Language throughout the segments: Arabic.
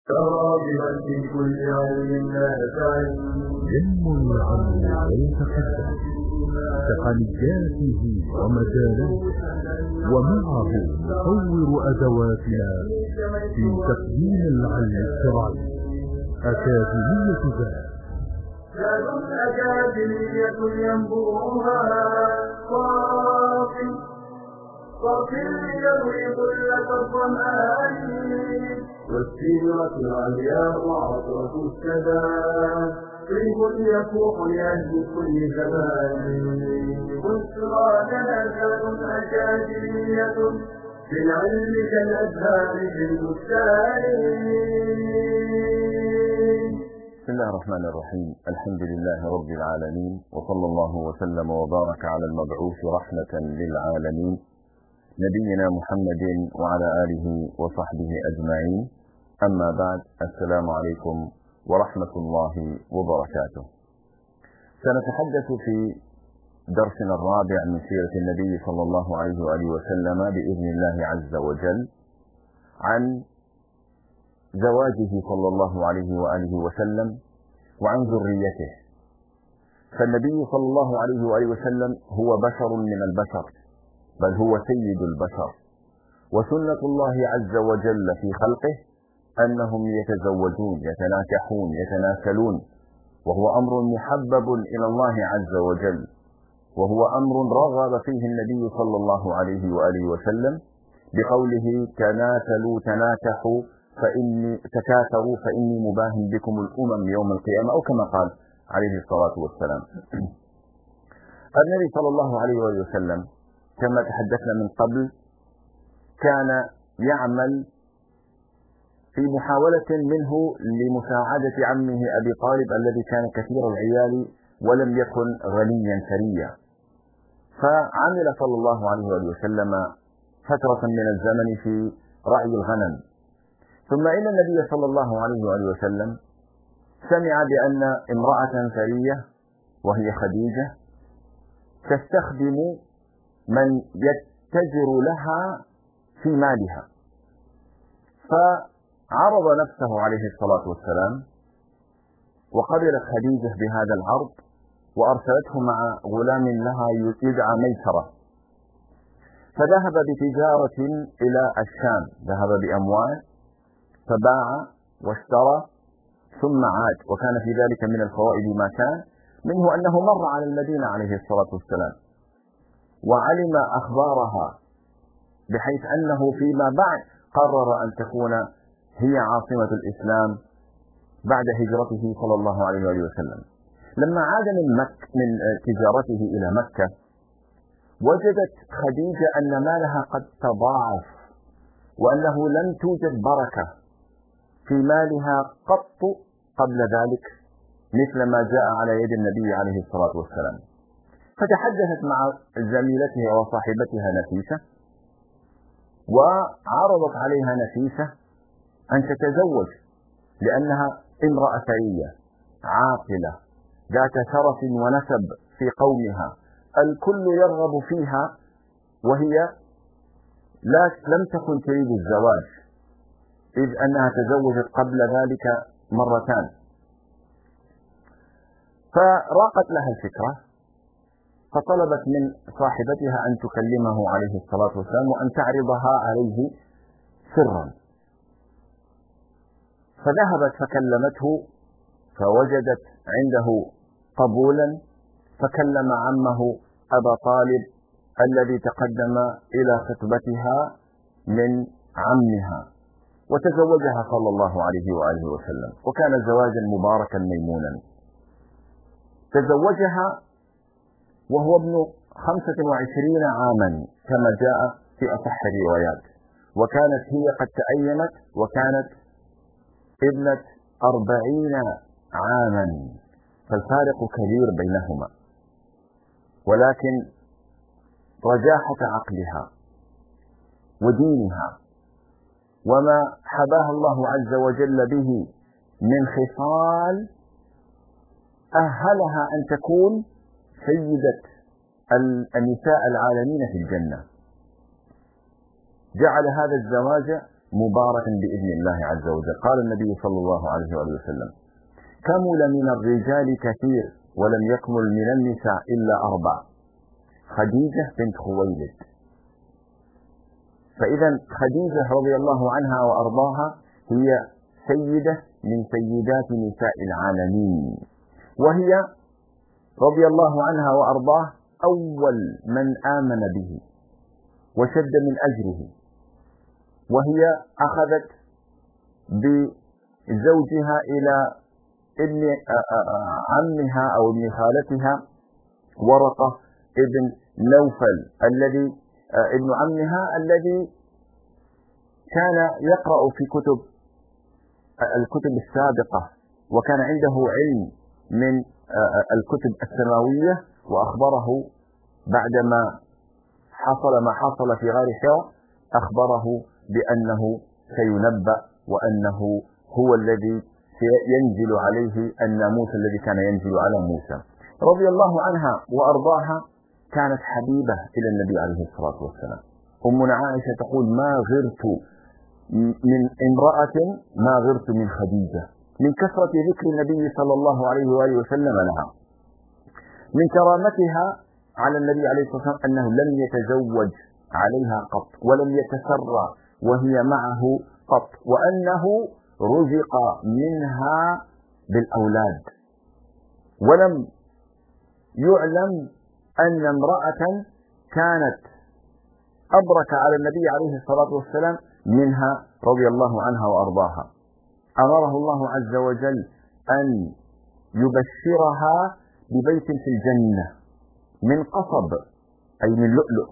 راغبا في كل علم نافع ينمو العلم ويتقدم تقنياته ومجالاته، ومعه نطور أدواتنا في تقديم العلم الشرعي. أكاديمية ذات أكاديمية ينبوها صافي ليروي كل الظمآن، والسيرة العلياء عطرة السداد طيب يفوح لأهل كل زمان. بشرى ذات أكاديمية بالعلم كالأزهار في البستان. بسم الله الرحمن الرحيم. الحمد لله رب العالمين، وصلى الله وسلم وبارك على المبعوث رحمة للعالمين نبينا محمد وعلى آله وصحبه أجمعين. أما بعد، السلام عليكم ورحمة الله وبركاته. سنتحدث في درسنا الرابع من سيرة النبي صلى الله عليه وآله وسلم بإذن الله عز وجل عن زواجه صلى الله عليه وآله وسلم وعن ذريته. فالنبي صلى الله عليه وآله وسلم هو بشر من البشر، بل هو سيد البشر، وسنة الله عز وجل في خلقه أنهم يتزوجون، يتناكحون، يتناسلون، وهو أمر محبب إلى الله عز وجل، وهو أمر رغب فيه النبي صلى الله عليه وآله وسلم بقوله: تناسلوا تناكحوا تكاثروا فإني مباهن بكم الأمم يوم القيامة، أو كما قال عليه الصلاة والسلام. النبي صلى الله عليه وآله وسلم كما تحدثنا من قبل كان يعمل في محاولة منه لمساعدة عمه أبي طالب الذي كان كثير العيال ولم يكن غنيا ثريا، فعمل صلى الله عليه وآله وسلم فترة من الزمن في رعي الغنم. ثم إن النبي صلى الله عليه وآله وسلم سمع بأن امرأة ثرية وهي خديجة تستخدم من يتجر لها في مالها، فعرض نفسه عليه الصلاة والسلام، وقبلت خديجة بهذا العرض وأرسلته مع غلام لها يدعى ميسرة، فذهب بتجارة إلى الشام، ذهب بأموال فباع واشترى ثم عاد. وكان في ذلك من الفوائد ما كان منه أنه مر على المدينة عليه الصلاة والسلام وعلم أخبارها، بحيث أنه فيما بعد قرر أن تكون هي عاصمة الإسلام بعد هجرته صلى الله عليه وسلم. لما عاد من تجارته إلى مكة، وجدت خديجة أن مالها قد تضاعف، وأنه لم توجد بركة في مالها قط قبل ذلك مثل ما جاء على يد النبي عليه الصلاة والسلام. فتحدثت مع زميلتها وصاحبتها نفيسة، وعرضت عليها نفيسة أن تتزوج، لأنها امرأة ثرية عاقلة ذات شرف ونسب في قومها، الكل يرغب فيها، وهي لم تكن تريد الزواج، إذ أنها تزوجت قبل ذلك مرتان. فراقت لها الفكرة، فطلبت من صاحبتها أن تكلمه عليه الصلاة والسلام وأن تعرضها عليه سرا. فذهبت فكلمته، فوجدت عنده قبولا، فكلم عمه أبا طالب الذي تقدم إلى خطبتها من عمها، وتزوجها صلى الله عليه وآله وسلم، وكان زواجا مباركا ميمونا. تزوجها وهو ابن 25 عاما كما جاء في أصح الروايات، وكانت هي قد تأيمت وكانت ابنة 40 عاما، فالفارق كبير بينهما، ولكن رجاحة عقلها ودينها وما حباها الله عز وجل به من خصال أهلها أن تكون سيدة النساء العالمين في الجنة. جعل هذا الزواج مباركا بإذن الله عز وجل. قال النبي صلى الله عليه وآله وسلم: كمل من الرجال كثير ولم يكمل من النساء إلا 4: خديجة بنت خويلد. فإذا خديجة رضي الله عنها وأرضاها هي سيدة من سيدات نساء العالمين، وهي رضي الله عنها وأرضاه أول من آمن به وشد من أجره، وهي أخذت بزوجها إلى ابن عمها أو ابن خالتها ورقة ابن نوفل الذي ابن عمها الذي كان يقرأ في الكتب السابقة، وكان عنده علم من الكتب السماوية، وأخبره بعدما حصل ما حصل في غار حراء أخبره بأنه سينبأ وأنه هو الذي ينزل عليه الناموس الذي كان ينزل على موسى. رضي الله عنها وأرضاها كانت حبيبة إلى النبي عليه الصلاة والسلام. أمنا عائشة تقول: ما غرت من امرأة ما غرت من خديجة، من كثرة ذكر النبي صلى الله عليه وآله وسلم لها. من كرامتها على النبي عليه الصلاة والسلام أنه لم يتزوج عليها قط ولم يتسرى وهي معه قط، وأنه رزق منها بالأولاد، ولم يعلم أن امرأة كانت أبرك على النبي عليه الصلاة والسلام منها رضي الله عنها وأرضاها. أمره الله عز وجل أن يبشرها ببيت في الجنة من قصب، أي من لؤلؤ،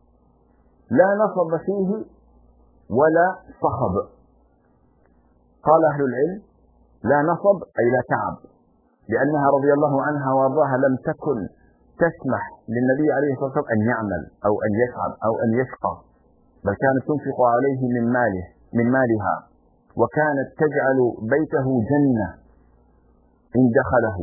لا نصب فيه ولا صخب. قال أهل العلم: لا نصب أي لا تعب، لأنها رضي الله عنها وارضاها لم تكن تسمح للنبي عليه الصلاة والسلام أن يعمل أو أن يتعب أو أن يشقى، بل كانت تنفق عليه من مالها، وكانت تجعل بيته جنة إن دخله.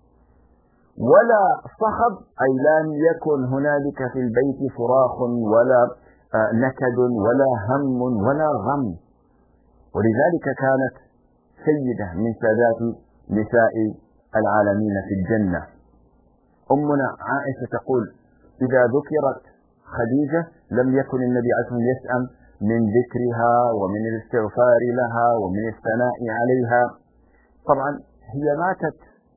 ولا صخب أي لم يكن هنالك في البيت صراخ ولا نكد ولا هم ولا غم، ولذلك كانت سيدة من سادات نساء العالمين في الجنة. أمنا عائشة تقول: إذا ذكرت خديجة لم يكن النبي عليه الصلاة والسلام يسأم من ذكرها ومن الاستغفار لها ومن الثناء عليها. طبعا هي ماتت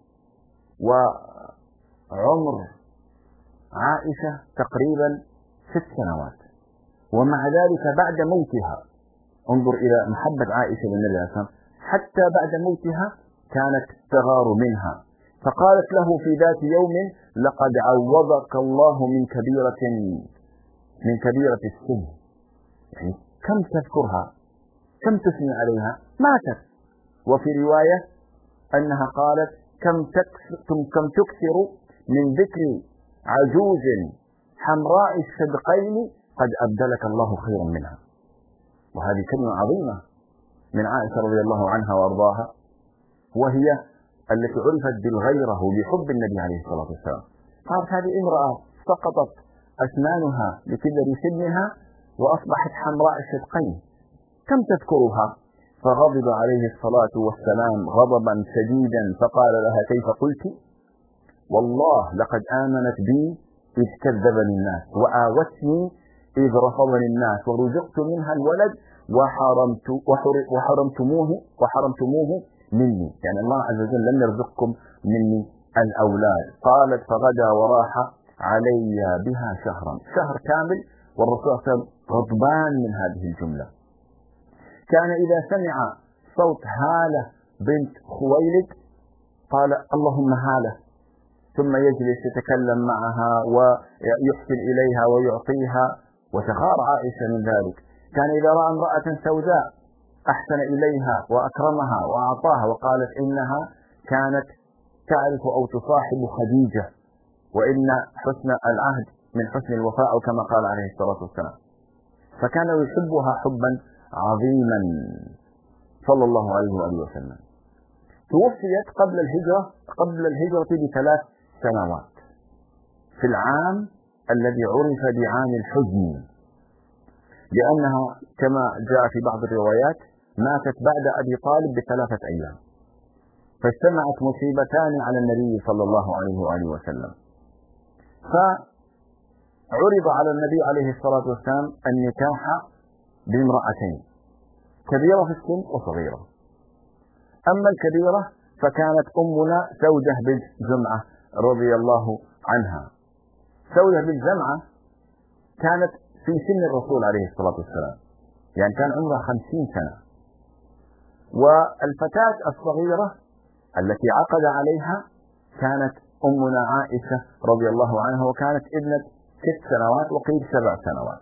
وعمر عائشة تقريبا 6 سنوات، ومع ذلك بعد موتها، انظر إلى محبة عائشة للنبي عليه الصلاة والسلام، حتى بعد موتها كانت تغار منها، فقالت له في ذات يوم: لقد عوضك الله من كبيرة السن. يعني كم تذكرها، كم تثني عليها، ماتت. وفي رواية أنها قالت: كم تكثر من ذكر عجوز حمراء الشدقين قد أبدلك الله خيرا منها. وهذه كلمة عظيمة من عائشة رضي الله عنها وأرضاها، وهي التي عرفت بالغيرة بحب النبي عليه الصلاة والسلام. قالت: هذه امرأة سقطت أسنانها لكبر سنها وأصبحت حمراء الشدقين، كم تذكرها؟ فغضب عليه الصلاة والسلام غضبا شديدا فقال لها: كيف قلت؟ والله لقد آمنت بي إذ كذبني الناس، وآوتني إذ رفضني الناس، ورزقت منها الولد وحرمتموه مني. يعني الله عز وجل لم يرزقكم مني الأولاد. قالت: فغدا وراح علي بها شهر كامل، والرسول صلى الله عليه وسلم غضبان من هذه الجملة. كان إذا سمع صوت هالة بنت خويلد قال: اللهم هالة، ثم يجلس يتكلم معها ويحسن إليها ويعطيها، وتغار عائشة من ذلك. كان إذا رأى امرأة سوداء أحسن إليها وأكرمها وأعطاها، وقالت: إنها كانت تعرف أو تصاحب خديجة، وإن حسن العهد من حسن الوفاء كما قال عليه الصلاة والسلام. فكان يحبها حبا عظيما صلى الله عليه وآله وسلم. توفيت قبل الهجرة ب3 سنوات، في العام الذي عرف بعام الحزن. لأنها كما جاء في بعض الروايات ماتت بعد أبي طالب ب3 أيام، فاجتمعت مصيبتان على النبي صلى الله عليه وآله وسلم. فعرض على النبي عليه الصلاة والسلام النكاح بامرأتين، كبيرة في السن وصغيرة. أما الكبيرة فكانت أمنا سودة بنت زمعة رضي الله عنها. سودة بنت زمعة كانت في سن الرسول عليه الصلاة والسلام، يعني كان عمرها 50 سنة. والفتاة الصغيرة التي عقد عليها كانت أمنا عائشة رضي الله عنها، وكانت ابنة 6 سنوات وقيل 7 سنوات.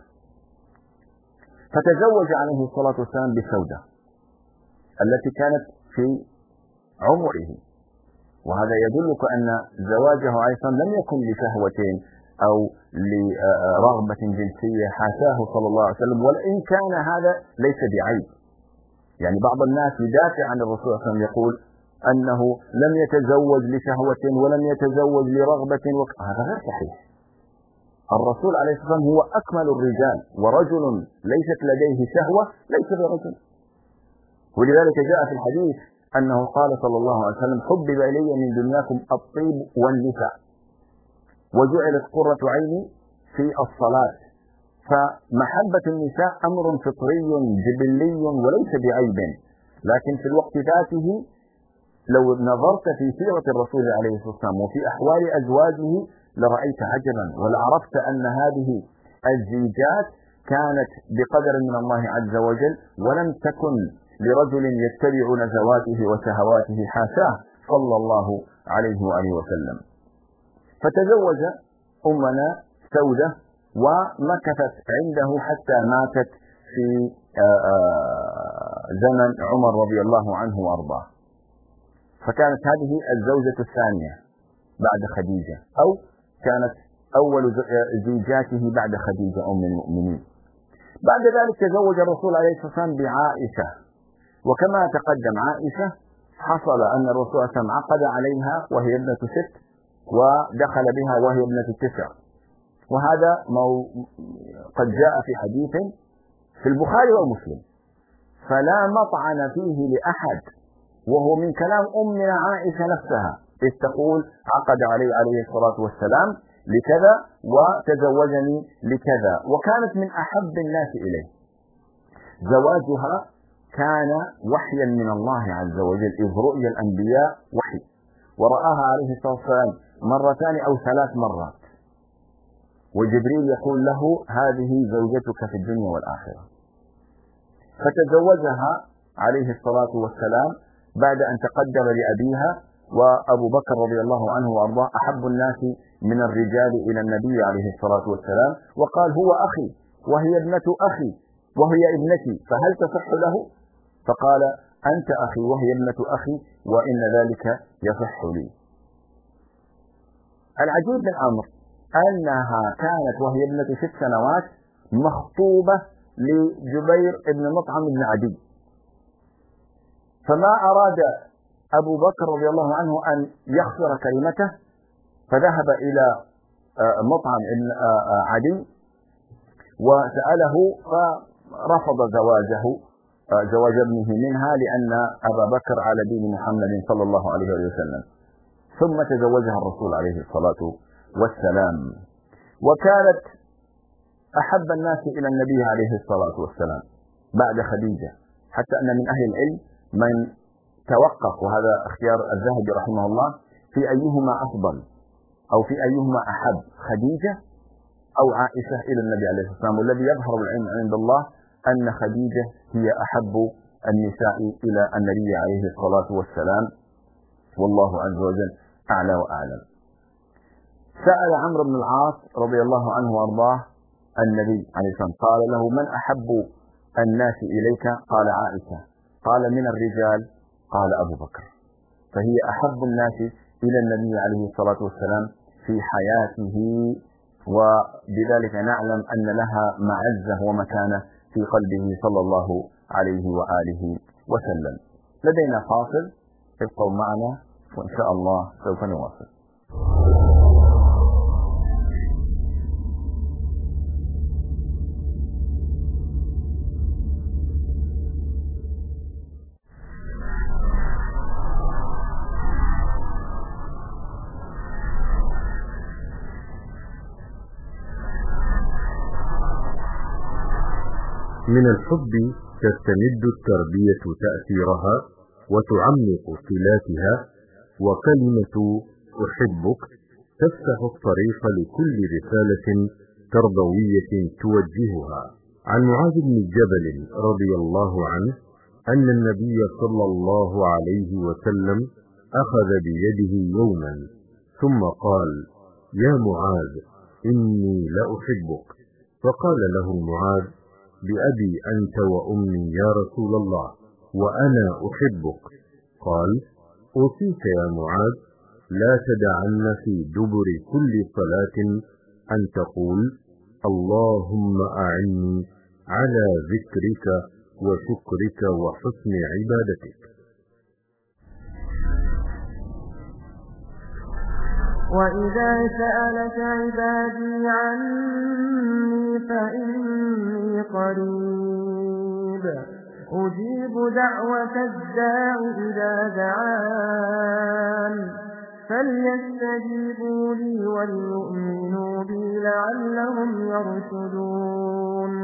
فتزوج عليه الصلاة والسلام بسودة التي كانت في عمره، وهذا يدلك أن زواجه أيضا لم يكن لشهوة أو لرغبة جنسية، حاشاه صلى الله عليه وسلم، وإن كان هذا ليس بعيب. يعني بعض الناس يدافع عن الرسول صلى الله عليه وسلم، يقول أنه لم يتزوج لشهوة ولم يتزوج لرغبة، هذا غير صحيح. الرسول عليه الصلاة والسلام هو أكمل الرجال، ورجل ليست لديه شهوة ليس برجل. ولذلك جاء في الحديث أنه قال صلى الله عليه وسلم: حبب إلي من دنياكم الطيب والنساء وجعلت قرة عيني في الصلاة. فمحبة النساء أمر فطري جبلي وليس بعيب، لكن في الوقت ذاته لو نظرت في سيرة الرسول عليه الصلاة والسلام وفي أحوال أزواجه لرأيت عجبا، ولعرفت أن هذه الزيجات كانت بقدر من الله عز وجل، ولم تكن لرجل يتبع نزواته وشهواته، حاشاه صلى الله عليه وآله وسلم. فتزوج أمنا سودة ومكثت عنده حتى ماتت في زمن عمر رضي الله عنه وأرضاه. فكانت هذه الزوجة الثانية بعد خديجة، أو كانت أول زوجاته بعد خديجة أم المؤمنين. بعد ذلك تزوج الرسول عليه الصلاة والسلام بعائشة، وكما تقدم عائشة حصل أن الرسول صلى الله عليه وسلم عقد عليها وهي ابنة 6، ودخل بها وهي ابنة 9. وهذا قد جاء في حديث في البخاري ومسلم، فلا مطعن فيه لأحد، وهو من كلام أمنا عائشة نفسها، إذ تقول: عقد عليه الصلاة والسلام لكذا وتزوجني لكذا، وكانت من أحب الناس إليه. زواجها كان وحيا من الله عز وجل، إذ رؤيا الأنبياء وحي، ورآها عليه الصلاة والسلام 2 أو 3 مرات، وجبريل يقول له: هذه زوجتك في الدنيا والآخرة. فتزوجها عليه الصلاة والسلام بعد أن تقدم لأبيها، وأبو بكر رضي الله عنه وأرضاه أحب الناس من الرجال إلى النبي عليه الصلاة والسلام، وقال: هو أخي وهي ابنة أخي وهي ابنتي، فهل تصح له؟ فقال: أنت أخي وهي ابنة أخي، وإن ذلك يصح لي. العجيب من الأمر أنها كانت وهي ابنة 6 سنوات مخطوبة لجبير بن مطعم بن عدي، فما أراد أبو بكر رضي الله عنه أن يخسر كلمته، فذهب إلى مطعم بن عدي وسأله، فرفض زواج ابنه منها، لأن أبا بكر على دين محمد صلى الله عليه وسلم. ثم تزوجها الرسول عليه الصلاة والسلام، وكانت أحب الناس إلى النبي عليه الصلاة والسلام بعد خديجة، حتى أن من أهل العلم من توقف، وهذا اختيار الذهبي رحمه الله، في أيهما أفضل أو في أيهما أحب، خديجة أو عائشة إلى النبي عليه الصلاة والسلام. والذي يظهر العلم عند الله أن خديجة هي أحب النساء إلى النبي عليه الصلاة والسلام، والله عز وجل أعلى وأعلم. سأل عمرو بن العاص رضي الله عنه وأرضاه النبي عليه الصلاة والسلام، قال له: من أحب الناس إليك؟ قال: عائشة. قال: من الرجال؟ قال: أبو بكر. فهي أحب الناس إلى النبي عليه الصلاة والسلام في حياته، وبذلك نعلم أن لها معزة ومكانة في قلبه صلى الله عليه وآله وسلم. لدينا فاصل، ابقوا معنا وإن شاء الله سوف نواصل. من الحب تستمد التربية تأثيرها وتعمق صلاتها، وكلمة أحبك تفتح الطريق لكل رسالة تربوية توجهها. عن معاذ بن جبل رضي الله عنه أن النبي صلى الله عليه وسلم أخذ بيده يوما ثم قال: يا معاذ إني لأحبك. فقال له معاذ: بأبي أنت وأمي يا رسول الله، وأنا أحبك. قال: أوصيك يا معاذ لا تدعن في دبر كل صلاة أن تقول: اللهم أعني على ذكرك وشكرك وحسن عبادتك. وإذا سألك عبادي عني فإني قريب أجيب دعوة الداع إذا دعان فليستجيبوا لي وليؤمنوا بي لعلهم يرشدون.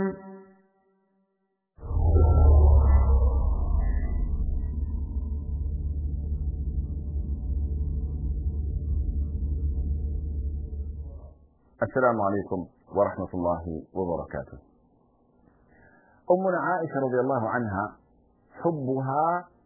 السلام عليكم ورحمة الله وبركاته. أمنا عائشة رضي الله عنها حبها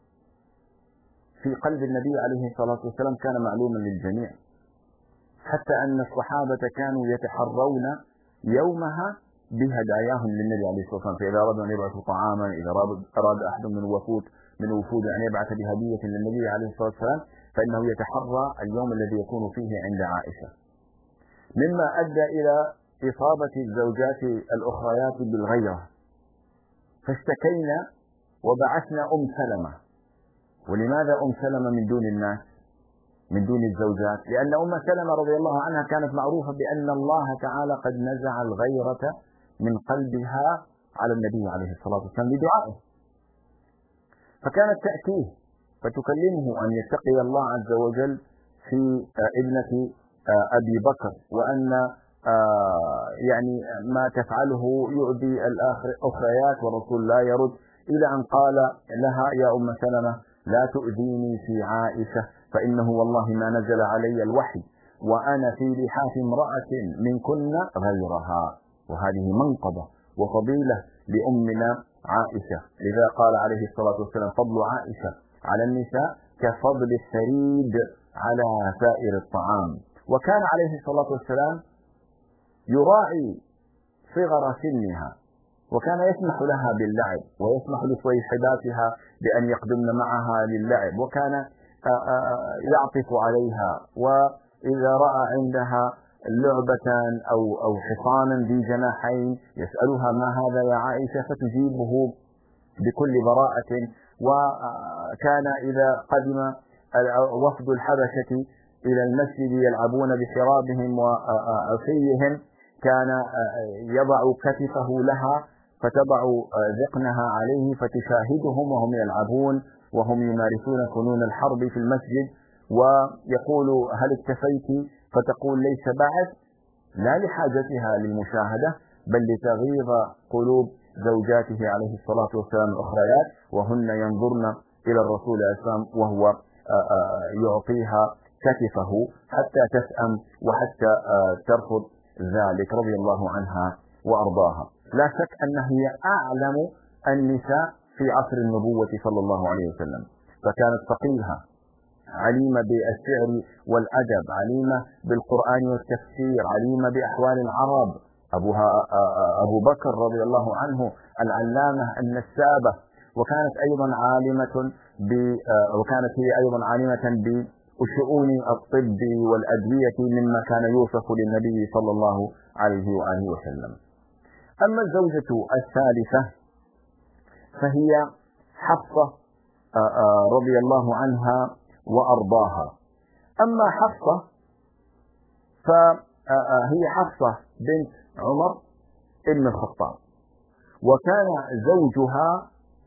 في قلب النبي عليه الصلاة والسلام كان معلوما للجميع، حتى أن الصحابة كانوا يتحرون يومها بهداياهم للنبي عليه الصلاة والسلام، فإذا أرادوا أن يبعثوا طعاما، إذا أراد أحد من وفود أن يبعث بهدية للنبي عليه الصلاة والسلام فإنه يتحرى اليوم الذي يكون فيه عند عائشة، مما أدى إلى إصابة الزوجات الأخريات بالغيرة، فاشتكينا وبعثنا سلمة. ولماذا سلمة من دون الناس، من دون الزوجات؟ لأن سلمة رضي الله عنها كانت معروفة بأن الله تعالى قد نزع الغيرة من قلبها على النبي عليه الصلاة والسلام بدعائه، فكانت تأتيه فتكلمه أن يتقي الله عز وجل في ابنة أبي بكر، وأن يعني ما تفعله يؤذي الأخريات والرسول لا يرد، إلى أن قال لها: يا سلمة لا تؤذيني في عائشة فإنه والله ما نزل علي الوحي وأنا في لحاف امرأة منكن غيرها. وهذه منقبة وفضيلة لأمنا عائشة، لذا قال عليه الصلاة والسلام: فضل عائشة على النساء كفضل الثريد على سائر الطعام. وكان عليه الصلاة والسلام يراعي صغر سنها، وكان يسمح لها باللعب ويسمح لصيحباتها بأن يقدمن معها للعب، وكان يعطف عليها، وإذا رأى عندها لعبة أو حصانا ذي جناحين يسألها: ما هذا يا عائشة؟ فتجيبه بكل براءة. وكان إذا قدم وفد الحبشة إلى المسجد يلعبون بحرابهم وعصيهم كان يضع كتفه لها فتضع ذقنها عليه فتشاهدهم وهم يلعبون وهم يمارسون فنون الحرب في المسجد، ويقول: هل اكتفيت؟ فتقول: ليس بعد، لا لحاجتها للمشاهدة بل لتغيظ قلوب زوجاته عليه الصلاة والسلام الأخريات، وهن ينظرن إلى الرسول عليه السلام وهو يعطيها كتفه حتى تسأم وحتى ترفض ذلك رضي الله عنها وأرضاها. لا شك أن هي أعلم النساء في عصر النبوة صلى الله عليه وسلم، فكانت فقيهة عليمة بالشعر والأدب، عليمة بالقرآن والتفسير، عليمة بأحوال العرب. أبو بكر رضي الله عنه العلامة النسابة، وكانت هي أيضا عالمة بشؤون الطب والأدوية مما كان يوصف للنبي صلى الله عليه وآله وسلم. أما الزوجة الثالثة فهي حفصة رضي الله عنها وأرضاها. أما حفصة فهي حفصة بنت عمر بن الخطاب، وكان زوجها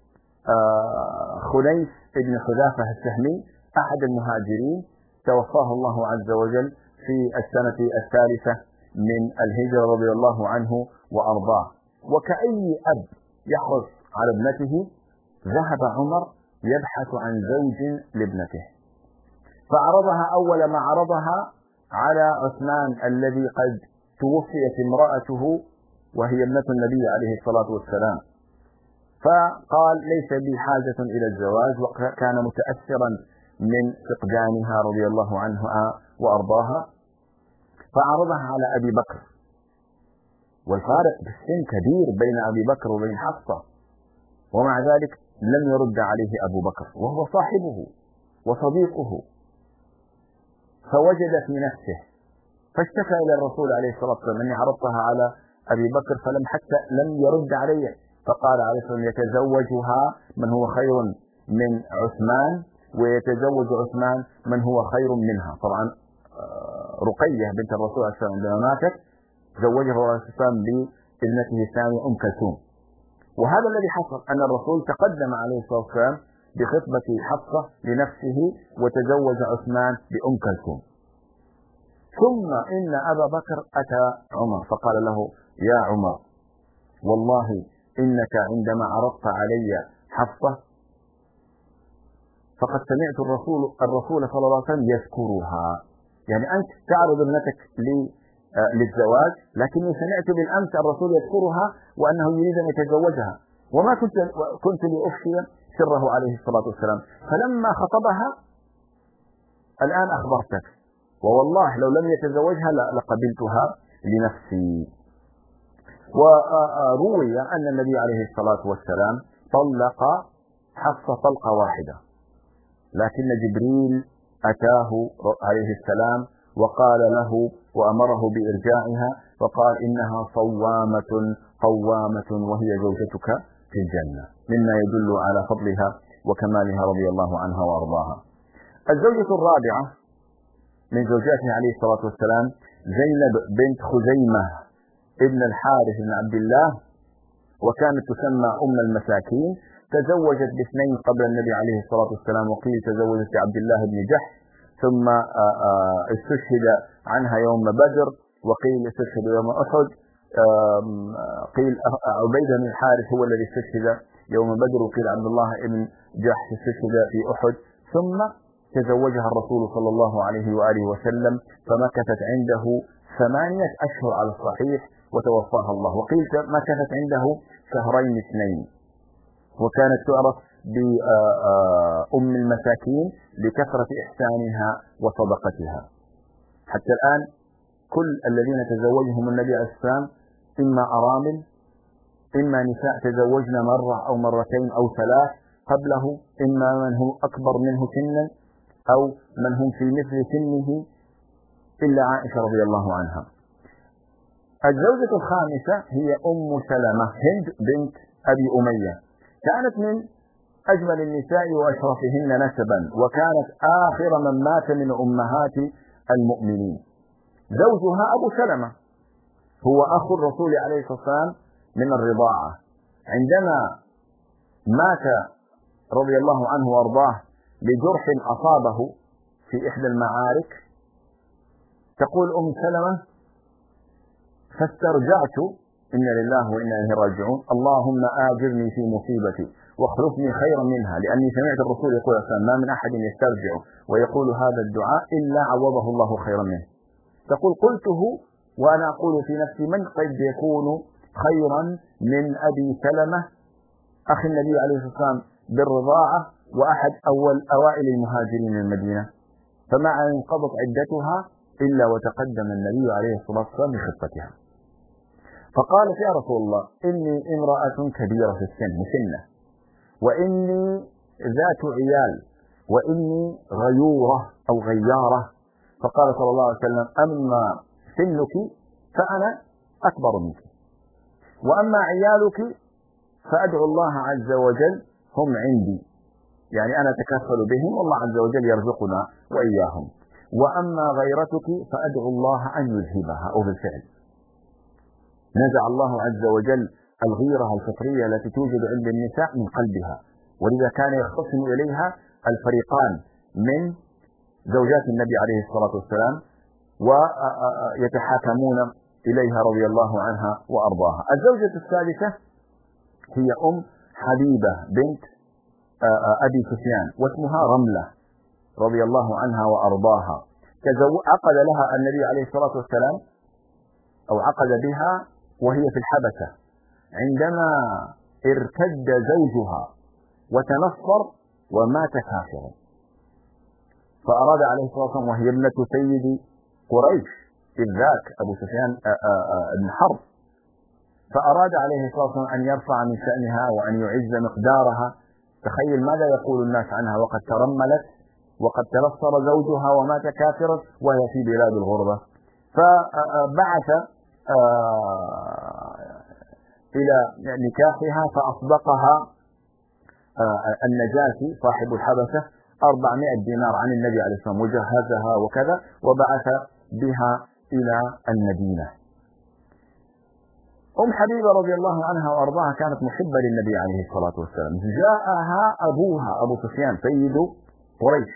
خنيس بن حذافة السهمي أحد المهاجرين، توفاه الله عز وجل في السنة الثالثة من الهجرة رضي الله عنه وأرضاه. وكأي أب يحرص على ابنته، ذهب عمر يبحث عن زوج لابنته، فعرضها أول ما عرضها على عثمان الذي قد توفيت امرأته وهي ابنة النبي عليه الصلاة والسلام، فقال ليس بي حاجة إلى الزواج، وكان متأثرا من فقدانها رضي الله عنها وأرضاها، فعرضها على أبي بكر، والفارق بالسن كبير بين أبي بكر وبين حفصة، ومع ذلك لم يرد عليه أبو بكر وهو صاحبه وصديقه، فوجد في نفسه فاشتكى إلى الرسول عليه الصلاة والسلام أني عرضتها على أبي بكر فلم حتى لم يرد علي، فقال عليه الصلاة والسلام يتزوجها من هو خير من عثمان، ويتزوج عثمان من هو خير منها. طبعا رقية بنت الرسول عليه الصلاة والسلام لما ماتت زوجها الرسول عليه الصلاة والسلام بابنته الثانية أم كلثوم، وهذا الذي حصل أن الرسول تقدم عليه الصلاة والسلام بخطبة حفصة لنفسه وتزوج عثمان بأم كلثوم. ثم إن أبا بكر أتى عمر فقال له يا عمر والله إنك عندما عرضت علي حفصة فقد سمعت الرسول صلى الله عليه وسلم يذكرها، يعني أنت تعرض ابنتك للزواج، لكني سمعت بالأمس الرسول يذكرها وأنه يريد أن يتزوجها، وما كنت لأفشي سره عليه الصلاة والسلام، فلما خطبها الآن أخبرتك، ووالله لو لم يتزوجها لقبلتها لنفسي. وروي أن النبي عليه الصلاة والسلام طلق حفصة طلقة واحدة، لكن جبريل أتاه عليه السلام وقال له وأمره بإرجاعها، وقال إنها صوامة قوامة وهي زوجتك في الجنة، مما يدل على فضلها وكمالها رضي الله عنها وأرضاها. الزوجة الرابعة من زوجاته عليه الصلاة والسلام زينب بنت خزيمة ابن الحارث بن عبد الله، وكانت تسمى أم المساكين، تزوجت باثنين قبل النبي عليه الصلاة والسلام، وقيل تزوجت عبد الله بن جحش ثم استشهد عنها يوم بدر، وقيل استشهد يوم أحد، قيل عبيدة بن الحارث هو الذي استشهد يوم بدر، وقيل عبد الله بن جحش استشهد في أحد، ثم تزوجها الرسول صلى الله عليه وآله وسلم فمكثت عنده 8 أشهر على الصحيح وتوفاها الله، وقيل مكثت عنده 2 شهرين، وكانت تعرف بأم المساكين لكثرة إحسانها وصدقتها. حتى الآن كل الذين تزوجهم النبي عليه السلام إما أرامل، إما نساء تزوجن مرة أو مرتين أو 3 قبله، إما من هو أكبر منه سنا أو من هم في مثل سنه إلا عائشة رضي الله عنها. الزوجة الخامسة هي أم سلمة هند بنت أبي أمية، كانت من أجمل النساء وأشرفهن نسبا، وكانت آخر من مات من أمهات المؤمنين. زوجها أبو سلمة هو أخو الرسول عليه الصلاة والسلام من الرضاعة، عندما مات رضي الله عنه وأرضاه لجرح أصابه في إحدى المعارك، تقول أم سلمة فاسترجعت إنا لله وإنا إليه راجعون اللهم آجرني في مصيبتي واخلفني خيرا منها، لأني سمعت الرسول يقول ما من أحد يسترجع ويقول هذا الدعاء إلا عوضه الله خيرا منه. تقول قلته وأنا أقول في نفسي من قد يكون خيرا من أبي سلمة أخي النبي عليه الصلاة والسلام بالرضاعة وأحد أوائل المهاجرين من المدينة، فما انقضت عدتها إلا وتقدم النبي عليه الصلاة والسلام بخطتها، فقالت يا رسول الله إني امرأة كبيرة في السن مسنة، وإني ذات عيال، وإني غيورة أو غيارة، فقال صلى الله عليه وسلم أما سنك فأنا أكبر منك، وأما عيالك فأدعو الله عز وجل هم عندي، يعني أنا أتكفل بهم والله عز وجل يرزقنا وإياهم، وأما غيرتك فأدعو الله أن يذهبها، أو بالفعل نزع الله عز وجل الغيرة الفطرية التي توجد عند النساء من قلبها، ولذا كان يختصم إليها الفريقان من زوجات النبي عليه الصلاة والسلام ويتحاكمون إليها رضي الله عنها وأرضاها. الزوجة الثالثة هي حبيبة بنت أبي سفيان، واسمها رملة رضي الله عنها وأرضاها. عقد لها النبي عليه الصلاة والسلام، أو عقد بها وهي في الحبشة، عندما ارتد زوجها وتنصر ومات كافرا، فأراد عليه الصلاة والسلام، وهي ابنة سيد قريش إذ ذاك أبو سفيان بن حرب، فأراد عليه الصلاة والسلام أن يرفع من شأنها وأن يعز مقدارها. تخيل ماذا يقول الناس عنها وقد ترملت وقد تنصر زوجها ومات كافرا وهي في بلاد الغربة. فبعث إلى نكاحها، فأصدقها النجاشي صاحب الحبشة 400 دينار عن النبي عليه الصلاة والسلام، وجهزها وكذا، وبعث بها إلى المدينة. حبيبة رضي الله عنها وأرضاها كانت محبة للنبي عليه الصلاة والسلام. جاءها أبوها أبو سفيان سيد قريش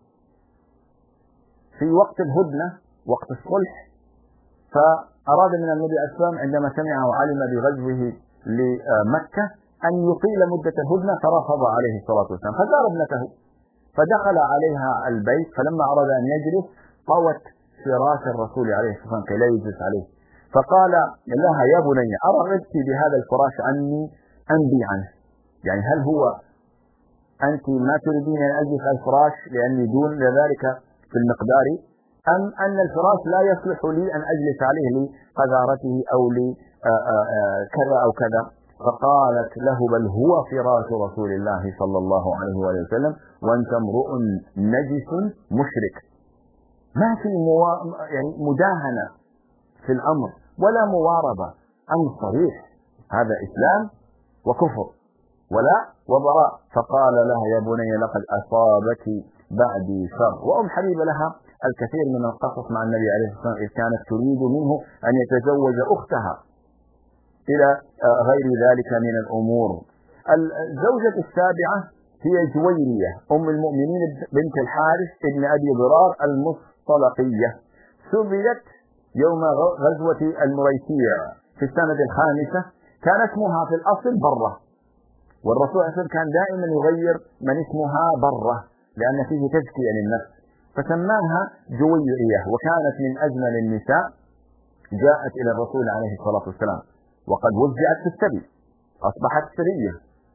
في وقت الهدنة، وقت الصلح، فأراد من النبي عليه الصلاة والسلام عندما سمع وعلم بغزوه لمكة أن يطيل مدة الهدنة، فرفض عليه الصلاة والسلام، فزار ابنته، فدخل عليها البيت، فلما أراد أن يجلس طوت فراش الرسول عليه الصلاة والسلام كي لا يجلس عليه، فقال لها: يا بني، أرغبت بهذا الفراش عني أنبي عنه؟ يعني هل هو أنت ما تريدين أن أجلس على الفراش لأني دون ذلك في المقدار، أم أن الفراش لا يصلح لي أن أجلس عليه لقذارته أو لكذا أو كذا؟ فقالت له: بل هو فراش رسول الله صلى الله عليه وسلم، وأنت امرؤ نجس مشرك. ما في يعني مداهنة في الأمر ولا مواربة، أمر صريح، هذا إسلام وكفر ولا وبراء. فقال لها: يا بني، لقد أصابك بعدي شر. حبيبة لها الكثير من القصص مع النبي عليه الصلاة والسلام، إذ كانت تريد منه أن يتزوج أختها إلى غير ذلك من الأمور. الزوجة السابعة هي جويرية المؤمنين بنت الحارث ابن أبي ضرار المصطلقية، سبيت يوم غزوة المريسيع في السنة 5. كان اسمها في الأصل برة، والرسول صلى الله عليه وسلم كان دائما يغير من اسمها برة لأن فيه تزكية للنفس، فسماها جويرية، وكانت من أجمل النساء. جاءت إلى الرسول عليه الصلاة والسلام وقد وزعت في السبي، أصبحت سرية،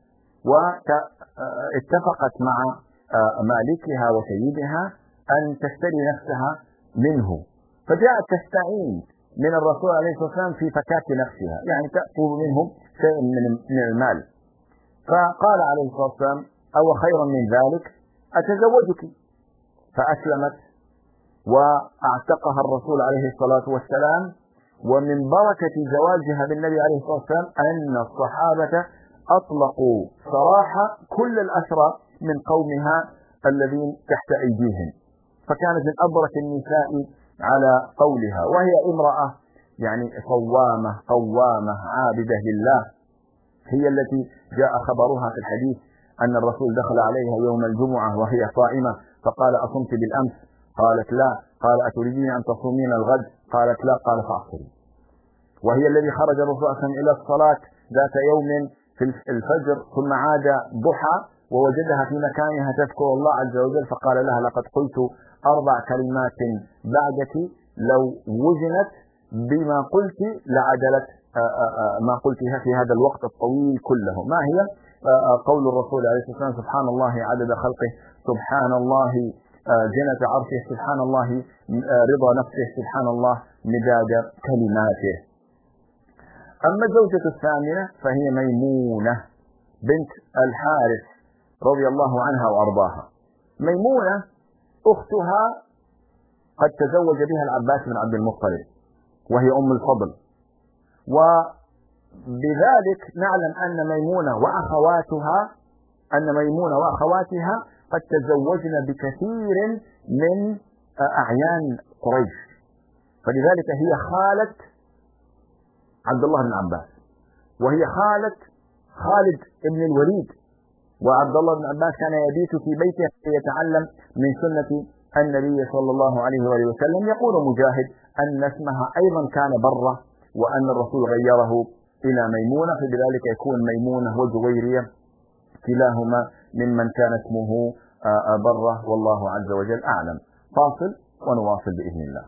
واتفقت مع مالكها وسيدها أن تشتري نفسها منه، فجاءت تستعين من الرسول عليه الصلاة والسلام في فكاك نفسها، يعني تأخذ منهم شيء من المال. فقال عليه الصلاة والسلام: أو خيرا من ذلك أتزوجك. فأسلمت واعتقها الرسول عليه الصلاة والسلام. ومن بركة زواجها بالنبي عليه الصلاة والسلام أن الصحابة أطلقوا سراح كل الأسرى من قومها الذين تحت أيديهم، فكانت من أبرك النساء على قولها، وهي امرأة يعني صوامة قوامة عابدة لله. هي التي جاء خبرها في الحديث أن الرسول دخل عليها يوم الجمعة وهي صائمة، فقال: أصمت بالأمس؟ قالت: لا. قال: أتريدين أن تصومين الغد؟ قالت: لا. قال: فأفطري. وهي الذي خرج الرسول إلى الصلاة ذات يوم في الفجر، ثم عاد ضحى ووجدها في مكانها تذكر الله عز وجل، فقال لها: لقد قلت 4 كلمات بعدك لو وزنت بما قلت لعدلت ما قلتها في هذا الوقت الطويل كله. ما هي؟ قول الرسول عليه الصلاة والسلام: سبحان الله عدد خلقه، سبحان الله زنة عرشه، سبحان الله رضا نفسه، سبحان الله مداد كلماته. أما الزوجة الثامنة فهي ميمونة بنت الحارث رضي الله عنها وأرضاها. ميمونة أختها قد تزوج بها العباس بن عبد المطلب، وهي أم الفضل، وبذلك نعلم أن ميمونة وأخواتها قد تزوجن بكثير من أعيان قريش، فلذلك هي خالة عبد الله بن عباس، وهي خالة خالد بن الوليد. وعبد الله بن عباس كان يبيت في بيته يتعلم من سنة النبي صلى الله عليه وسلم. يقول مجاهد أن اسمها أيضا كان برة، وأن الرسول غيره إلى ميمونة، فبذلك يكون ميمونة وجويرية كلاهما ممن كان اسمه برة، والله عز وجل أعلم. فاصل ونواصل بإذن الله.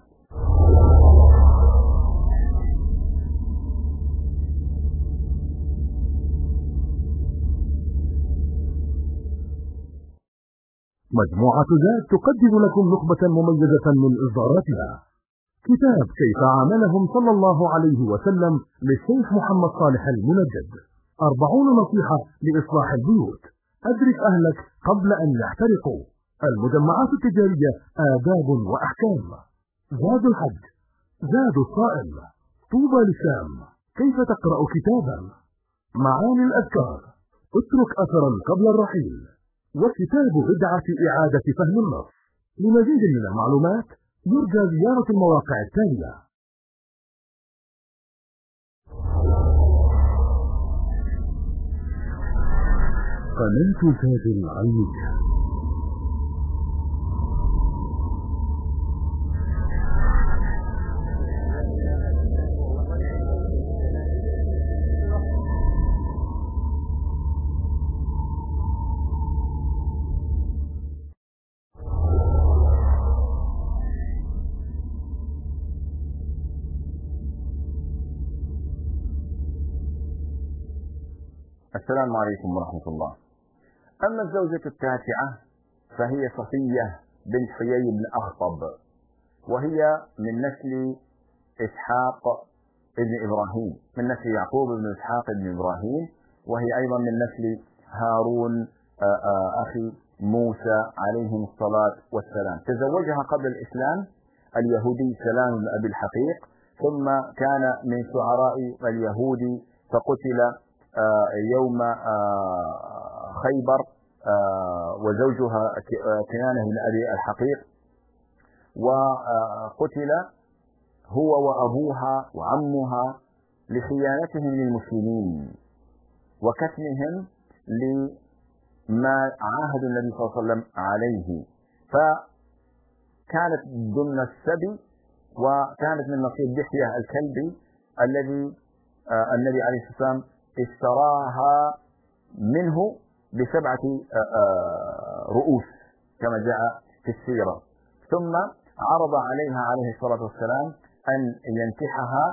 مجموعة زاد تقدم لكم نخبة مميزة من إصداراتها. كتاب كيف عاملهم صلى الله عليه وسلم للشيخ محمد صالح المنجد، 40 نصيحة لإصلاح البيوت، أدرك أهلك قبل أن يحترقوا، المجمعات التجارية آداب وأحكام، زاد الحج، زاد الصائم، طوبى للشام، كيف تقرأ كتابا، معاني الأذكار، اترك أثرا قبل الرحيل، وكتاب بدعة إعادة فهم النص. لمزيد من المعلومات يرجى زيارة المواقع التالية: قناة فاز العلمية. السلام عليكم ورحمة الله. أما الزوجة التاسعة فهي صفية بنت حيي بن أخطب، وهي من نسل إسحاق بن إبراهيم، من نسل يعقوب بن إسحاق بن إبراهيم، وهي أيضا من نسل هارون أخي موسى عليهم الصلاة والسلام. تزوجها قبل الإسلام اليهودي سلام بن أبي الحقيق، ثم كان من شعراء اليهود فقتل يوم خيبر، وزوجها كنانة بن أبي الحقيق، وقتل هو وأبوها وعمها لخيانتهم للمسلمين وكتمهم لما عاهد النبي صلى الله عليه وسلم عليه، فكانت ضمن السبي، وكانت من نصيب دحية الكلبي الذي النبي عليه الصلاة والسلام اشتراها منه ب7 رؤوس كما جاء في السيرة، ثم عرض عليها عليه الصلاة والسلام أن ينكحها،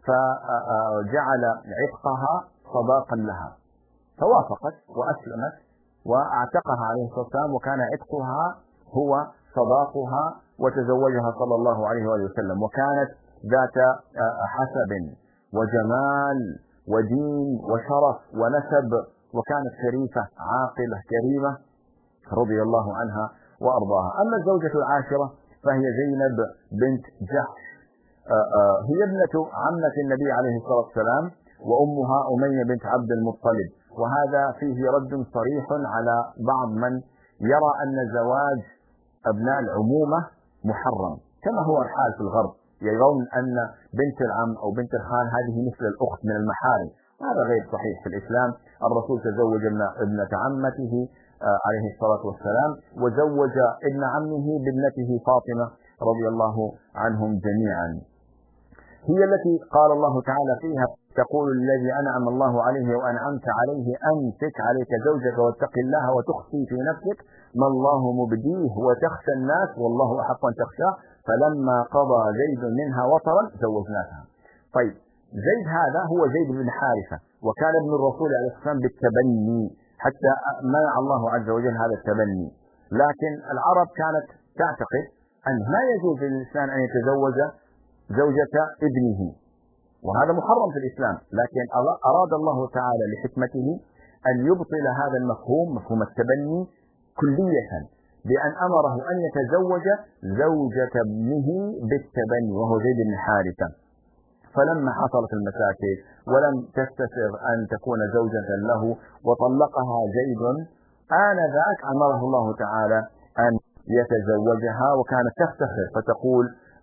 فجعل عتقها صداقا لها، فوافقت وأسلمت وأعتقها عليه الصلاة والسلام، وكان عتقها هو صداقها، وتزوجها صلى الله عليه وآله وسلم، وكانت ذات حسب وجمال ودين وشرف ونسب، وكانت شريفة عاقلة كريمة رضي الله عنها وأرضاها. أما الزوجة العاشرة فهي زينب بنت جحش، هي ابنة عمة النبي عليه الصلاة والسلام، وأمها أمية بنت عبد المطلب، وهذا فيه رد صريح على بعض من يرى أن زواج أبناء العمومة محرم، كما هو الحال في الغرب، يرون أن بنت العم أو بنت الخال هذه مثل الأخت من المحارم، وهذا غير صحيح. في الإسلام الرسول تزوج ابنة عمته عليه الصلاة والسلام، وزوج ابن عمه بابنته فاطمة رضي الله عنهم جميعا. هي التي قال الله تعالى فيها: تقول الذي أنعم الله عليه وأنعمت عليه أمسك عليك زوجك واتق الله وتخفي في نفسك ما الله مبديه وتخشى الناس والله أحق أن تخشاه فلما قضى زيد منها وطرا زوجناها. طيب، زيد هذا هو زيد بن حارثة، وكان ابن الرسول عليه الصلاة والسلام بالتبني، حتى منع الله عز وجل هذا التبني، لكن العرب كانت تعتقد أن لا يجوز للإنسان أن يتزوج زوجة ابنه، وهذا محرم في الإسلام، لكن أراد الله تعالى لحكمته أن يبطل هذا المفهوم، مفهوم التبني كلية، بأن أمره أن يتزوج زوجة ابنه بالتبني وهو زيد بن حارثة. فلما حصلت المشاكل ولم تستسر أن تكون زوجة له وطلقها زيد، آنذاك أمره الله تعالى أن يتزوجها، وكانت تفتخر فتقول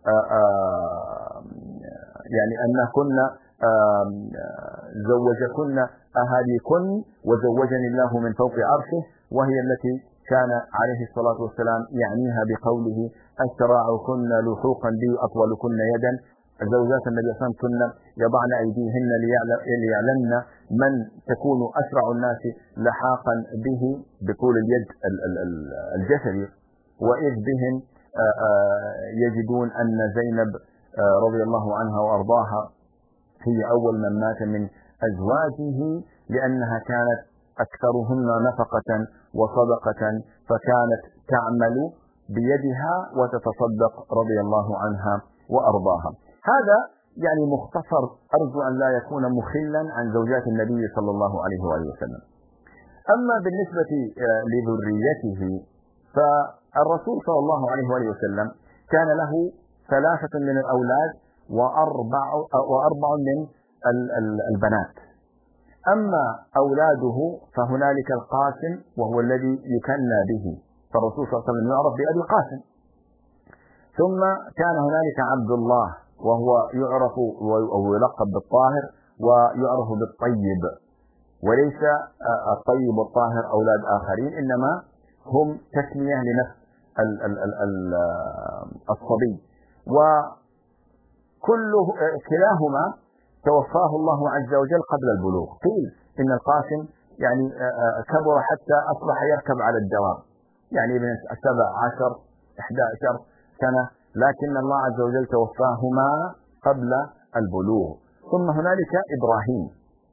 يعني أن كنا زوجكن أهاليكن وزوجني الله من فوق عرشه، وهي التي كان عليه الصلاة والسلام يعنيها بقوله: أشراعكن لحوقا بي أطولكن يدا زوجات النبي صلى الله عليه وسلم كن يضعن أيديهن ليعلمن من تكون أسرع الناس لحاقا به بطول اليد الجسدي، وإذ بهم يجدون أن زينب رضي الله عنها وأرضاها هي أول من مات من أزواجه، لأنها كانت أكثرهن نفقة وصدقة، فكانت تعمل بيدها وتتصدق رضي الله عنها وأرضاها. هذا يعني مختصر، أرجو أن لا يكون مخلا عن زوجات النبي صلى الله عليه وآله وسلم. أما بالنسبة لذريته، فالرسول صلى الله عليه وآله وسلم كان له 3 من الأولاد وأربع من البنات. أما أولاده فهنالك القاسم وهو الذي يكنى به، فالرسول صلى الله عليه وسلم يعرف بأبي القاسم. ثم كان هنالك عبد الله وهو يعرف أو يلقب بالطاهر ويعرف بالطيب، وليس الطيب والطاهر أولاد آخرين، إنما هم تسمية لنفس الصبي. كلاهما توفاه الله عز وجل قبل البلوغ. قيل إن القاسم يعني كبر حتى أصبح يركب على الدواب، يعني ابن 17 11 سنة، لكن الله عز وجل توفاهما قبل البلوغ. ثم هنالك إبراهيم،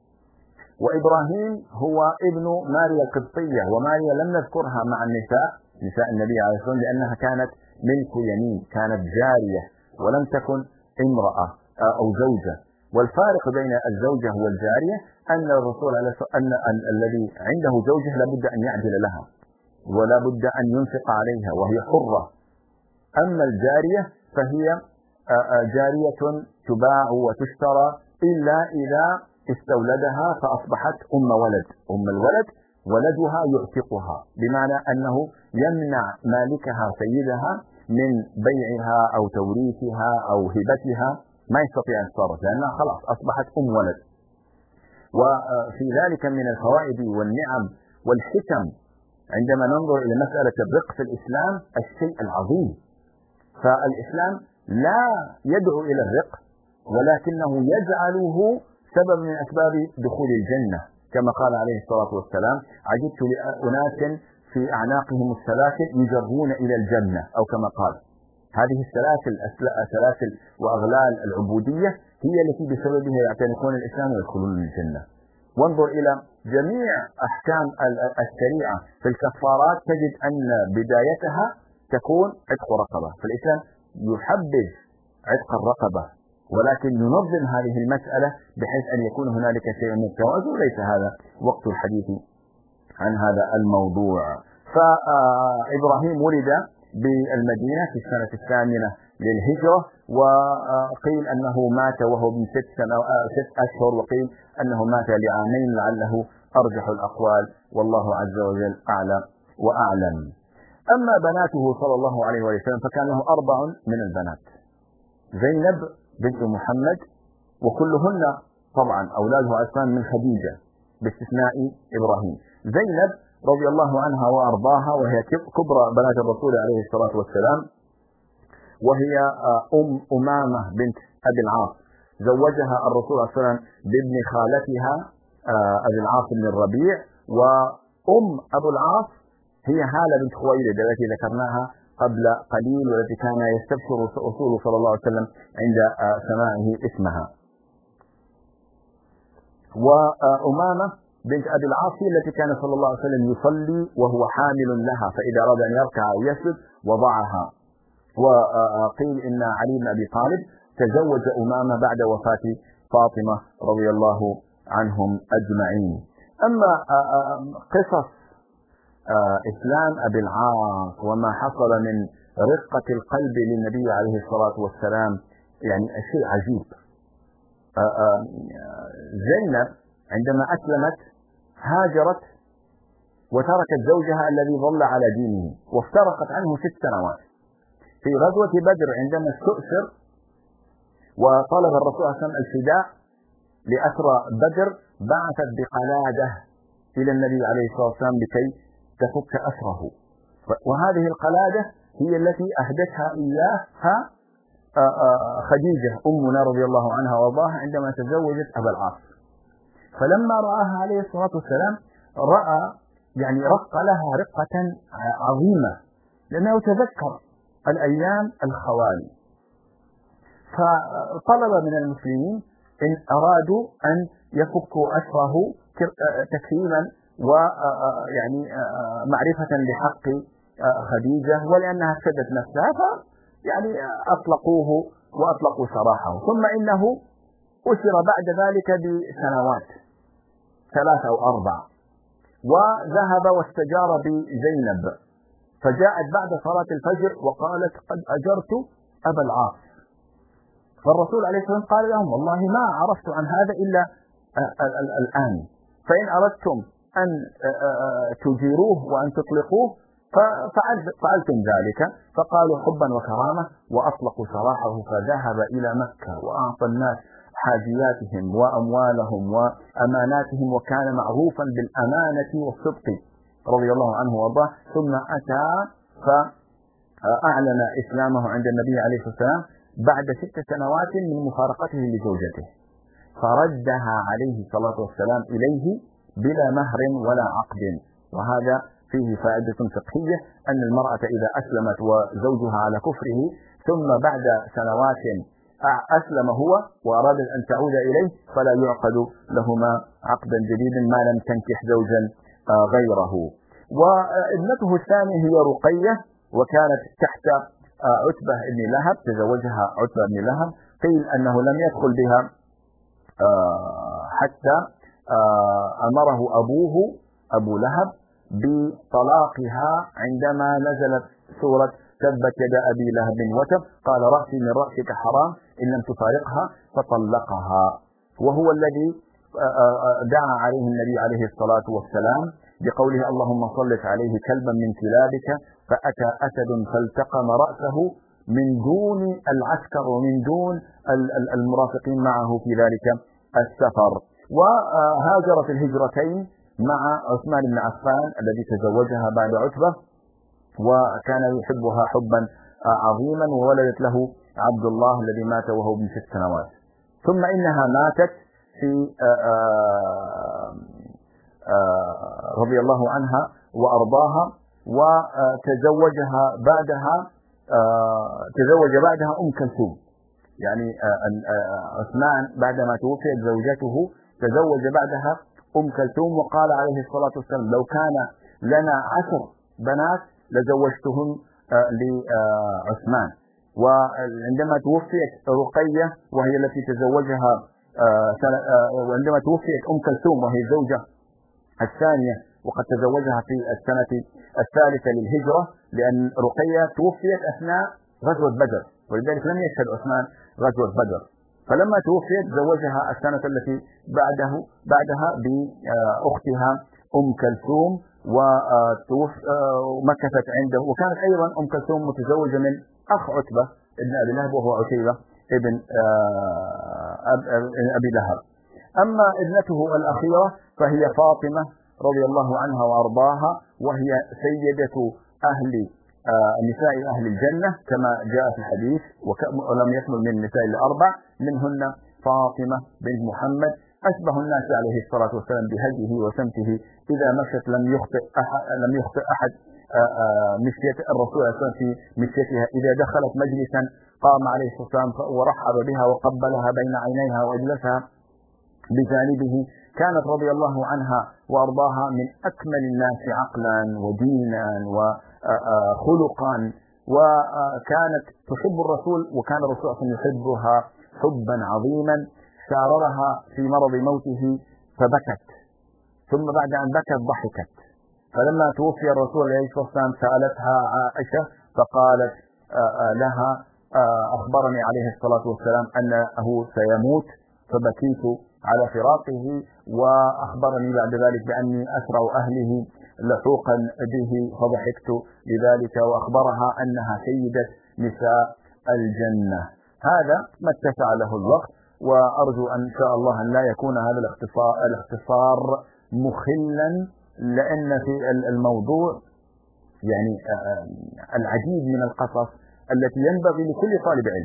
وإبراهيم هو ابن ماريا القبطية، وماريا لم نذكرها مع نساء النبي عليه الصلاة والسلام لأنها كانت ملك يمين، كانت جارية ولم تكن امرأة أو زوجة. والفارق بين الزوجة والجارية أن الرسول عليه الصلاة والسلام أن الذي عنده زوجة لابد أن يعدل لها ولا بد أن ينفق عليها وهي حرة. أما الجارية فهي جارية تباع وتشترى إلا إذا استولدها فأصبحت أم ولد. أم الولد ولدها يعتقها، بمعنى أنه يمنع مالكها سيدها من بيعها أو توريثها أو هبتها، ما يستطيع أن يتصرف لأنها خلاص أصبحت أم ولد. وفي ذلك من الفوائد والنعم والحكم عندما ننظر إلى مسألة الرق في الإسلام الشيء العظيم. فالإسلام لا يدعو إلى الرق، ولكنه يجعله سبب من أسباب دخول الجنة، كما قال عليه الصلاة والسلام: عجبت لأناس في أعناقهم السلاسل يجرون إلى الجنة، أو كما قال. هذه السلاسل وأغلال العبودية هي التي بسببها يعتنقون الإسلام ويدخلون الجنة. وانظر إلى جميع أحكام الشريعة في الكفارات تجد أن بدايتها تكون عتق رقبة. فالإسلام يحبذ عتق الرقبة، ولكن ينظم هذه المسألة بحيث أن يكون هنالك شيء من التوازن، وليس هذا وقت الحديث عن هذا الموضوع. فإبراهيم ولد بالمدينة في السنة 8 للهجرة، وقيل أنه مات وهو من 6 أشهر، وقيل أنه مات لعامين، لعله أرجح الأقوال، والله عز وجل أعلى وأعلم. أما بناته صلى الله عليه وسلم فكان له 4 من البنات: زينب بنت محمد، وكلهن طبعا أولادها أسمان من خديجة باستثناء إبراهيم. زينب رضي الله عنها وأرضاها، وهي كبرى بنات الرسول عليه الصلاة والسلام، وهي أمامة بنت أبي العاص، زوجها الرسول صلى الله عليه وسلم بابن خالتها أبي العاص بن الربيع. وأم أبو العاص هي هالة بنت خويلد التي ذكرناها قبل قليل، والتي كان يستبشر رسوله صلى الله عليه وسلم عند سماعه اسمها. وأمامة بنت أبي العاص التي كان صلى الله عليه وسلم يصلي وهو حامل لها، فإذا أراد أن يركع أو يسجد وضعها. وقيل إن علي بن أبي طالب تزوج أمامة بعد وفاة فاطمة رضي الله عنهم أجمعين. أما قصص إسلام أبي العاص وما حصل من رقة القلب للنبي عليه الصلاة والسلام يعني شيء عجيب. زينب عندما أسلمت هاجرت وتركت زوجها الذي ظل على دينه، وافترقت عنه 6 سنوات. في غزوة بدر عندما استؤسر وطلب الرسول صلى الله عليه وسلم الفداء لأسرى بدر، بعثت بقلادة إلى النبي عليه الصلاة والسلام لكي تفك أسره. وهذه القلادة هي التي أهدتها إياها خديجة أمنا رضي الله عنها وارضاها عندما تزوجت أبا العاص، فلما رآها عليه الصلاة والسلام رق لها رقة عظيمة، لأنه تذكر الأيام الخوالي، فطلب من المسلمين إن أرادوا أن يفكوا أسره تكريما معرفة بحق خديجة، ولأنها افسدت نفسها أطلقوه وأطلقوا سراحه. ثم إنه أسر بعد ذلك بسنوات 3 أو 4، وذهب واستجار بزينب، فجاءت بعد صلاة الفجر وقالت قد أجرت أبا العاص. فالرسول عليه الصلاة والسلام قال لهم والله ما عرفت عن هذا إلا الآن، فإن أردتم أن تجيروه وأن تطلقوه فعلتم ذلك. فقالوا حبا وكرامة وأطلقوا سراحه، فذهب إلى مكة وأعطى الناس حاجياتهم وأموالهم وأماناتهم، وكان معروفا بالأمانة والصدق رضي الله عنه وارضاه. ثم أتى فأعلن إسلامه عند النبي عليه الصلاة والسلام بعد 6 سنوات من مفارقته لزوجته، فردها عليه الصلاة والسلام إليه بلا مهر ولا عقد. وهذا فيه فائدة فقهية أن المرأة إذا أسلمت وزوجها على كفره ثم بعد سنوات أسلم هو وأراد أن تعود إليه فلا يعقد لهما عقدا جديدا ما لم تنكح زوجا غيره. وابنته الثانية هي رقية، وكانت تحت عتبة بن لهب، تزوجها عتبة بن لهب. قيل أنه لم يدخل بها حتى أمره أبوه أبو لهب بطلاقها عندما نزلت سورة تبت يدا أبي لهب وتب، قال رأسي من رأسك حرام إن لم تفارقها، فطلقها. وهو الذي دعا عليه النبي عليه الصلاة والسلام بقوله اللهم صلت عليه كلبا من كلابك فأتى أسد فالتقم رأسه من دون العسكر ومن دون المرافقين معه في ذلك السفر. وهاجر في الهجرتين مع عثمان بن عفان الذي تزوجها بعد عتبة، وكان يحبها حبا عظيما، وولدت له عبد الله الذي مات وهو ابن 6 سنوات. ثم إنها ماتت في رضي الله عنها وأرضاها، وتزوجها بعدها أم كلثوم. عثمان بعدما توفيت زوجته تزوج بعدها أم كلثوم، وقال عليه الصلاة والسلام لو كان لنا 10 بنات لزوجتهن لعثمان. وعندما توفيت رقية وهي التي تزوجها وعندما توفيت أم كلثوم وهي الزوجة الثانية وقد تزوجها في السنة 3 للهجرة، لأن رقية توفيت أثناء غزوة بدر، ولذلك لم يشهد عثمان غزوة بدر. فلما توفيت زوجها السنة التي بعدها بأختها أم كلثوم، ومكثت عنده. وكانت أيضا أم كلثوم متزوجة من أخ عتبة ابن أبي لهب وهو عتيبة ابن أبي لهب. أما ابنته الأخيرة فهي فاطمة رضي الله عنها وأرضاها، وهي سيدة نساء أهل الجنة كما جاء في الحديث، ولم يكمل من النساء إلا 4، منهن فاطمة بنت محمد، أشبه الناس عليه الصلاة والسلام بهديه وسمته، إذا مشت لم يخطئ أحد مشية الرسول عليه الصلاة والسلام في مشيتها. إذا دخلت مجلسا قام عليه الصلاة والسلام ورحب بها وقبلها بين عينيها وأجلسها بجانبه. كانت رضي الله عنها وأرضاها من أكمل الناس عقلا ودينا وخلقا، وكانت تحب الرسول، وكان الرسول يحبها حبا عظيما. ساررها في مرض موته فبكت، ثم بعد أن بكت ضحكت. فلما توفي الرسول عليه الصلاة والسلام سألتها عائشة فقالت لها أخبرني عليه الصلاة والسلام أنه سيموت فبكيت على فراقه، وأخبرني بعد ذلك بأني أسرع أهله لحوقا به فضحكت لذلك، وأخبرها أنها سيدة نساء الجنة. هذا ما اتسع له الوقت، وأرجو أن شاء الله أن لا يكون هذا الاختصار مخلا، لأن في الموضوع العديد من القصص التي ينبغي لكل طالب علم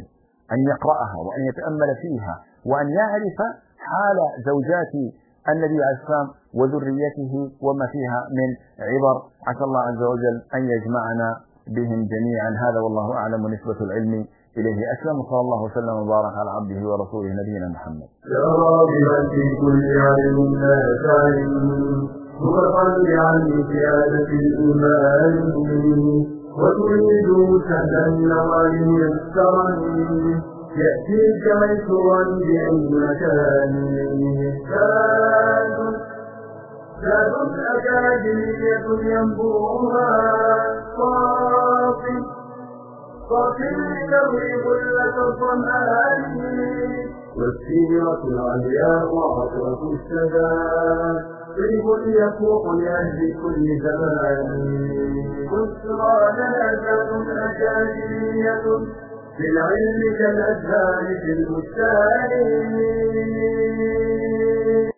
أن يقرأها وأن يتأمل فيها وأن يعرف حال زوجات النبي عليه السلام وذريته وما فيها من عبر. عسى الله عز وجل أن يجمعنا بهم جميعا. هذا والله أعلم، ونسبة العلم إليه أسلم. صلى الله وسلم وبارك على عبده ورسوله نبينا محمد. يا راغبا في كل علم نافع متطلعا لزيادة الإيمان وتريد سهلا نوعا يسرا يأتيك ميسورا بأي مكان. زاد أكاديمية ينبوها صافي لتروي غلة الظمآن والسيرة العلياء وعطرة السداد طيب يفوق لأهل كل زمان. بشرى لنا زاد أكاديمية بالعلم كالأزهار في البستان.